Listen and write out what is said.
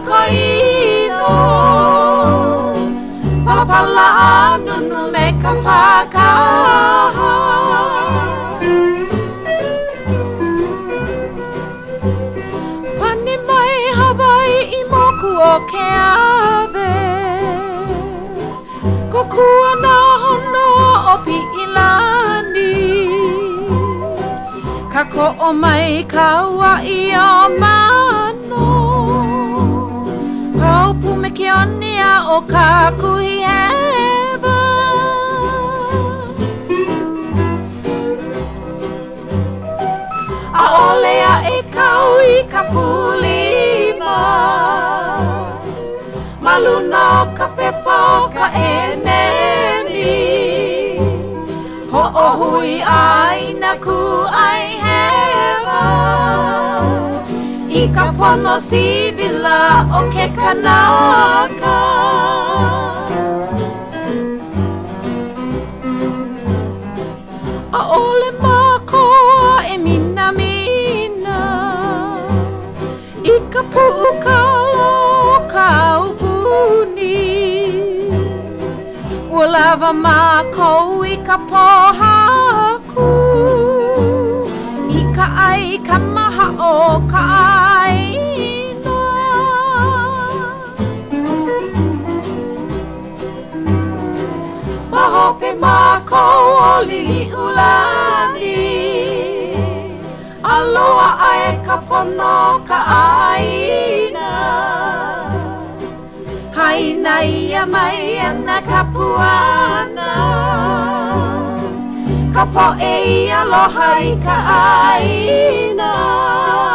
koino Palapala nunu me ka pakaha Pani mai Hawaii I moku o ke ave Ko kua na hono o Pi'ilani Ka ko'o mai ka ua'i o mano Paupu me ke onia o ka kuhi hewa A olea e kau I ka pulima Maluna o ka pepa o ka enemi Ho'ohui ai na ku ai hewa I ka pono sivila o ke kanaka A ole makoa e mina mina I ka pu'ukala o ka upuni Ua lava mākou I ka pohaku I ka ai ka maha o ka aina Mahope mākou o lili ulani Aloha ai ka pono ka aina Haina ia mai ana ka puana Ka po'e I aloha I ka aina